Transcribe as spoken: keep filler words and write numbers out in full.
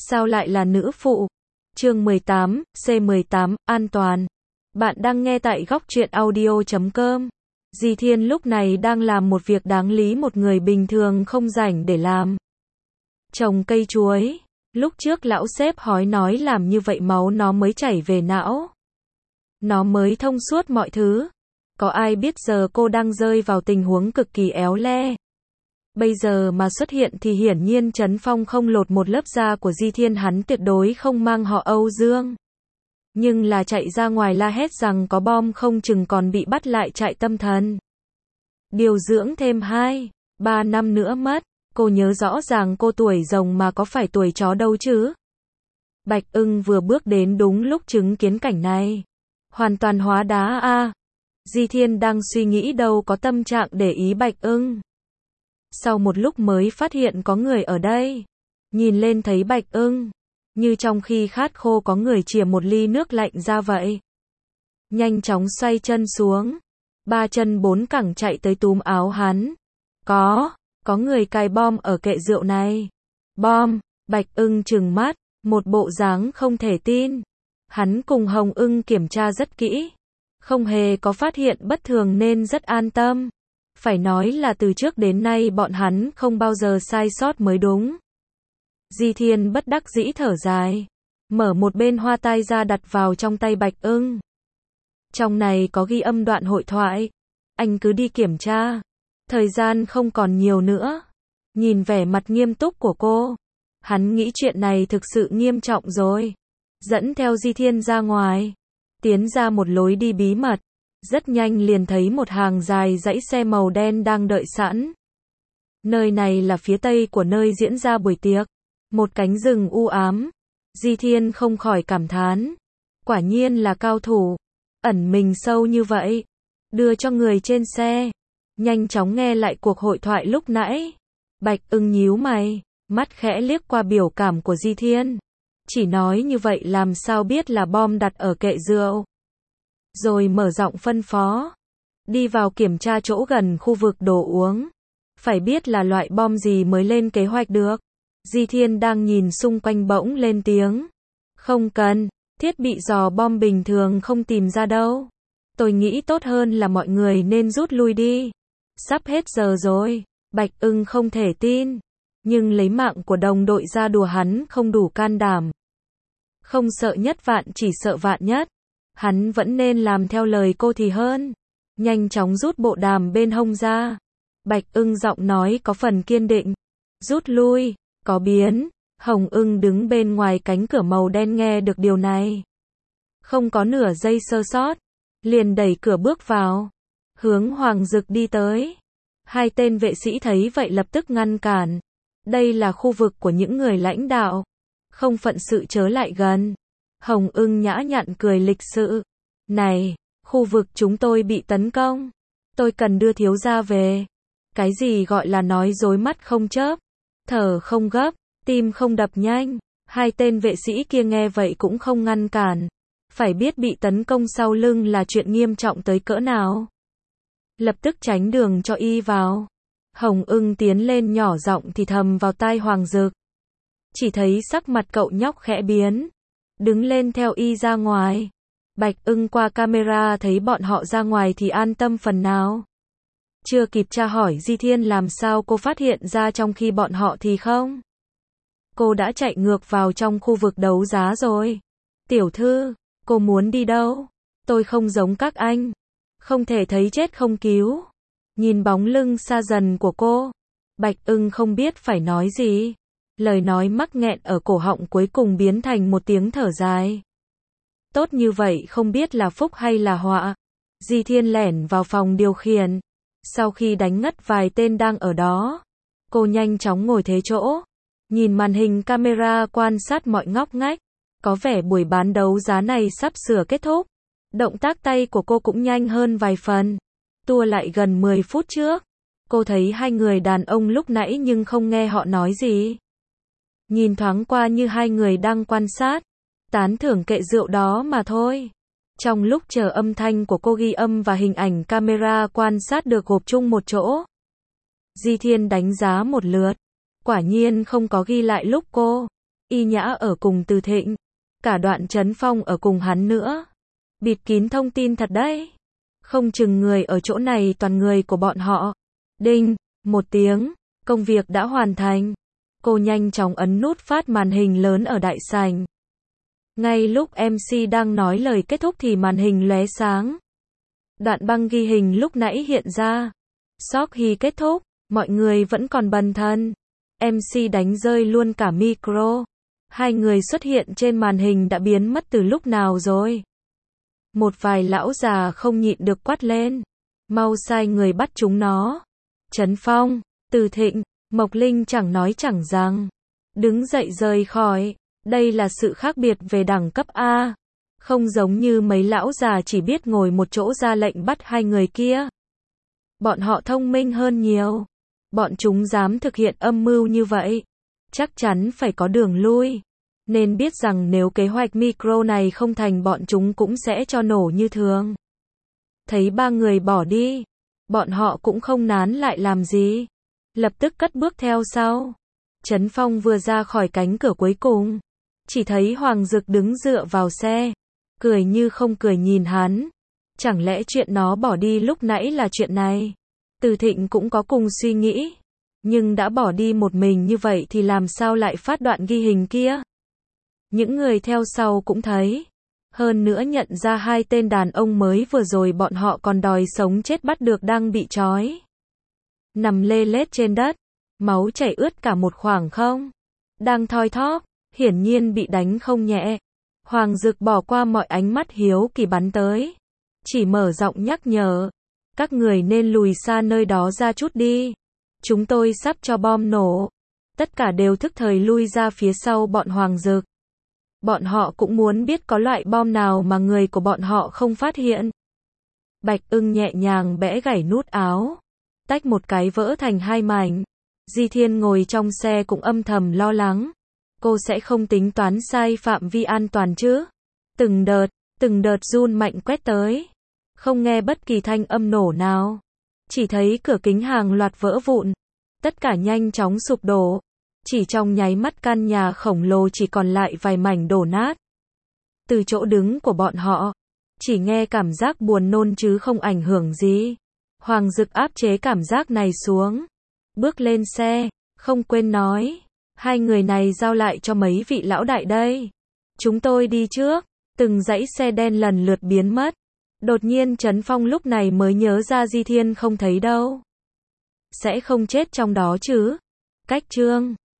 Sao lại là nữ phụ? Chương mười tám, C mười tám, an toàn. Bạn đang nghe tại góc truyện audio chấm com. Di Thiên lúc này đang làm một việc đáng lý một người bình thường không rảnh để làm. Trồng cây chuối. Lúc trước lão sếp hói nói làm như vậy máu nó mới chảy về não. Nó mới thông suốt mọi thứ. Có ai biết giờ cô đang rơi vào tình huống cực kỳ éo le. Bây giờ mà xuất hiện thì hiển nhiên Trấn Phong không lột một lớp da của Di Thiên, hắn tuyệt đối không mang họ Âu Dương. Nhưng là chạy ra ngoài la hét rằng có bom không chừng còn bị bắt lại chạy tâm thần. Điều dưỡng thêm hai, ba năm nữa mất, cô nhớ rõ ràng cô tuổi rồng mà có phải tuổi chó đâu chứ. Bạch Ưng vừa bước đến đúng lúc chứng kiến cảnh này. Hoàn toàn hóa đá a. À. Di Thiên đang suy nghĩ đâu có tâm trạng để ý Bạch Ưng. Sau một lúc mới phát hiện có người ở đây. Nhìn lên thấy Bạch Ưng. Như trong khi khát khô có người chìa một ly nước lạnh ra vậy. Nhanh chóng xoay chân xuống. Ba chân bốn cẳng chạy tới túm áo hắn. Có, có người cài bom ở kệ rượu này. Bom, Bạch Ưng trừng mắt, một bộ dáng không thể tin. Hắn cùng Hồng Ưng kiểm tra rất kỹ. Không hề có phát hiện bất thường nên rất an tâm. Phải nói là từ trước đến nay bọn hắn không bao giờ sai sót mới đúng. Di Thiên bất đắc dĩ thở dài. Mở một bên hoa tai ra đặt vào trong tay Bạch Ưng. Trong này có ghi âm đoạn hội thoại. Anh cứ đi kiểm tra. Thời gian không còn nhiều nữa. Nhìn vẻ mặt nghiêm túc của cô. Hắn nghĩ chuyện này thực sự nghiêm trọng rồi. Dẫn theo Di Thiên ra ngoài. Tiến ra một lối đi bí mật. Rất nhanh liền thấy một hàng dài dãy xe màu đen đang đợi sẵn. Nơi này là phía tây của nơi diễn ra buổi tiệc. Một cánh rừng u ám. Di Thiên không khỏi cảm thán. Quả nhiên là cao thủ. Ẩn mình sâu như vậy. Đưa cho người trên xe. Nhanh chóng nghe lại cuộc hội thoại lúc nãy. Bạch Ưng nhíu mày. Mắt khẽ liếc qua biểu cảm của Di Thiên. Chỉ nói như vậy làm sao biết là bom đặt ở kệ rượu. Rồi mở giọng phân phó. Đi vào kiểm tra chỗ gần khu vực đồ uống. Phải biết là loại bom gì mới lên kế hoạch được. Di Thiên đang nhìn xung quanh bỗng lên tiếng. Không cần, thiết bị dò bom bình thường không tìm ra đâu. Tôi nghĩ tốt hơn là mọi người nên rút lui đi. Sắp hết giờ rồi. Bạch Ưng không thể tin. Nhưng lấy mạng của đồng đội ra đùa hắn không đủ can đảm. Không sợ nhất vạn chỉ sợ vạn nhất. Hắn vẫn nên làm theo lời cô thì hơn. Nhanh chóng rút bộ đàm bên hông ra. Bạch Ưng giọng nói có phần kiên định. Rút lui, có biến. Hồng Ưng đứng bên ngoài cánh cửa màu đen nghe được điều này. Không có nửa giây sơ sót. Liền đẩy cửa bước vào. Hướng Hoàng Dực đi tới. Hai tên vệ sĩ thấy vậy lập tức ngăn cản. Đây là khu vực của những người lãnh đạo. Không phận sự chớ lại gần. Hồng Ưng nhã nhặn cười lịch sự. Này, khu vực chúng tôi bị tấn công. Tôi cần đưa thiếu gia về. Cái gì gọi là nói dối mắt không chớp. Thở không gấp, tim không đập nhanh. Hai tên vệ sĩ kia nghe vậy cũng không ngăn cản. Phải biết bị tấn công sau lưng là chuyện nghiêm trọng tới cỡ nào. Lập tức tránh đường cho y vào. Hồng Ưng tiến lên nhỏ giọng thì thầm vào tai Hoàng Dực. Chỉ thấy sắc mặt cậu nhóc khẽ biến. Đứng lên theo y ra ngoài. Bạch Ưng qua camera thấy bọn họ ra ngoài thì an tâm phần nào. Chưa kịp tra hỏi Di Thiên làm sao cô phát hiện ra trong khi bọn họ thì không. Cô đã chạy ngược vào trong khu vực đấu giá rồi. Tiểu thư, cô muốn đi đâu? Tôi không giống các anh. Không thể thấy chết không cứu. Nhìn bóng lưng xa dần của cô. Bạch Ưng không biết phải nói gì. Lời nói mắc nghẹn ở cổ họng cuối cùng biến thành một tiếng thở dài. Tốt như vậy không biết là phúc hay là họa. Di Thiên lẻn vào phòng điều khiển. Sau khi đánh ngất vài tên đang ở đó. Cô nhanh chóng ngồi thế chỗ. Nhìn màn hình camera quan sát mọi ngóc ngách. Có vẻ buổi bán đấu giá này sắp sửa kết thúc. Động tác tay của cô cũng nhanh hơn vài phần. Tua lại gần mười phút trước. Cô thấy hai người đàn ông lúc nãy nhưng không nghe họ nói gì. Nhìn thoáng qua như hai người đang quan sát. Tán thưởng kệ rượu đó mà thôi. Trong lúc chờ âm thanh của cô ghi âm và hình ảnh camera quan sát được gộp chung một chỗ. Di Thiên đánh giá một lượt. Quả nhiên không có ghi lại lúc cô Y Nhã ở cùng Từ Thịnh, cả đoạn Trấn Phong ở cùng hắn nữa. Bịt kín thông tin thật đấy. Không chừng người ở chỗ này toàn người của bọn họ. Đinh, một tiếng, công việc đã hoàn thành. Cô nhanh chóng ấn nút phát màn hình lớn ở đại sảnh. Ngay lúc em xê đang nói lời kết thúc thì màn hình lóe sáng. Đoạn băng ghi hình lúc nãy hiện ra. Sau khi kết thúc, mọi người vẫn còn bần thần. em xê đánh rơi luôn cả micro. Hai người xuất hiện trên màn hình đã biến mất từ lúc nào rồi. Một vài lão già không nhịn được quát lên. Mau sai người bắt chúng nó. Trấn Phong, Từ Thịnh, Mộc Linh chẳng nói chẳng rằng. Đứng dậy rời khỏi. Đây là sự khác biệt về đẳng cấp A. Không giống như mấy lão già chỉ biết ngồi một chỗ ra lệnh bắt hai người kia. Bọn họ thông minh hơn nhiều. Bọn chúng dám thực hiện âm mưu như vậy. Chắc chắn phải có đường lui. Nên biết rằng nếu kế hoạch micro này không thành bọn chúng cũng sẽ cho nổ như thường. Thấy ba người bỏ đi. Bọn họ cũng không nán lại làm gì. Lập tức cất bước theo sau. Trấn Phong vừa ra khỏi cánh cửa cuối cùng. Chỉ thấy Hoàng Dực đứng dựa vào xe. Cười như không cười nhìn hắn. Chẳng lẽ chuyện nó bỏ đi lúc nãy là chuyện này? Từ Thịnh cũng có cùng suy nghĩ. Nhưng đã bỏ đi một mình như vậy thì làm sao lại phát đoạn ghi hình kia? Những người theo sau cũng thấy. Hơn nữa nhận ra hai tên đàn ông mới vừa rồi bọn họ còn đòi sống chết bắt được đang bị trói. Nằm lê lết trên đất. Máu chảy ướt cả một khoảng không. Đang thoi thóp. Hiển nhiên bị đánh không nhẹ. Hoàng Dực bỏ qua mọi ánh mắt hiếu kỳ bắn tới. Chỉ mở giọng nhắc nhở. Các người nên lùi xa nơi đó ra chút đi. Chúng tôi sắp cho bom nổ. Tất cả đều thức thời lui ra phía sau bọn Hoàng Dực. Bọn họ cũng muốn biết có loại bom nào mà người của bọn họ không phát hiện. Bạch Ưng nhẹ nhàng bẽ gảy nút áo. Tách một cái vỡ thành hai mảnh. Di Thiên ngồi trong xe cũng âm thầm lo lắng. Cô sẽ không tính toán sai phạm vi an toàn chứ? Từng đợt, từng đợt run mạnh quét tới. Không nghe bất kỳ thanh âm nổ nào. Chỉ thấy cửa kính hàng loạt vỡ vụn. Tất cả nhanh chóng sụp đổ. Chỉ trong nháy mắt căn nhà khổng lồ chỉ còn lại vài mảnh đổ nát. Từ chỗ đứng của bọn họ, chỉ nghe cảm giác buồn nôn chứ không ảnh hưởng gì. Hoàng Dực áp chế cảm giác này xuống. Bước lên xe, không quên nói. Hai người này giao lại cho mấy vị lão đại đây. Chúng tôi đi trước. Từng dãy xe đen lần lượt biến mất. Đột nhiên Trấn Phong lúc này mới nhớ ra Di Thiên không thấy đâu. Sẽ không chết trong đó chứ? Cách chương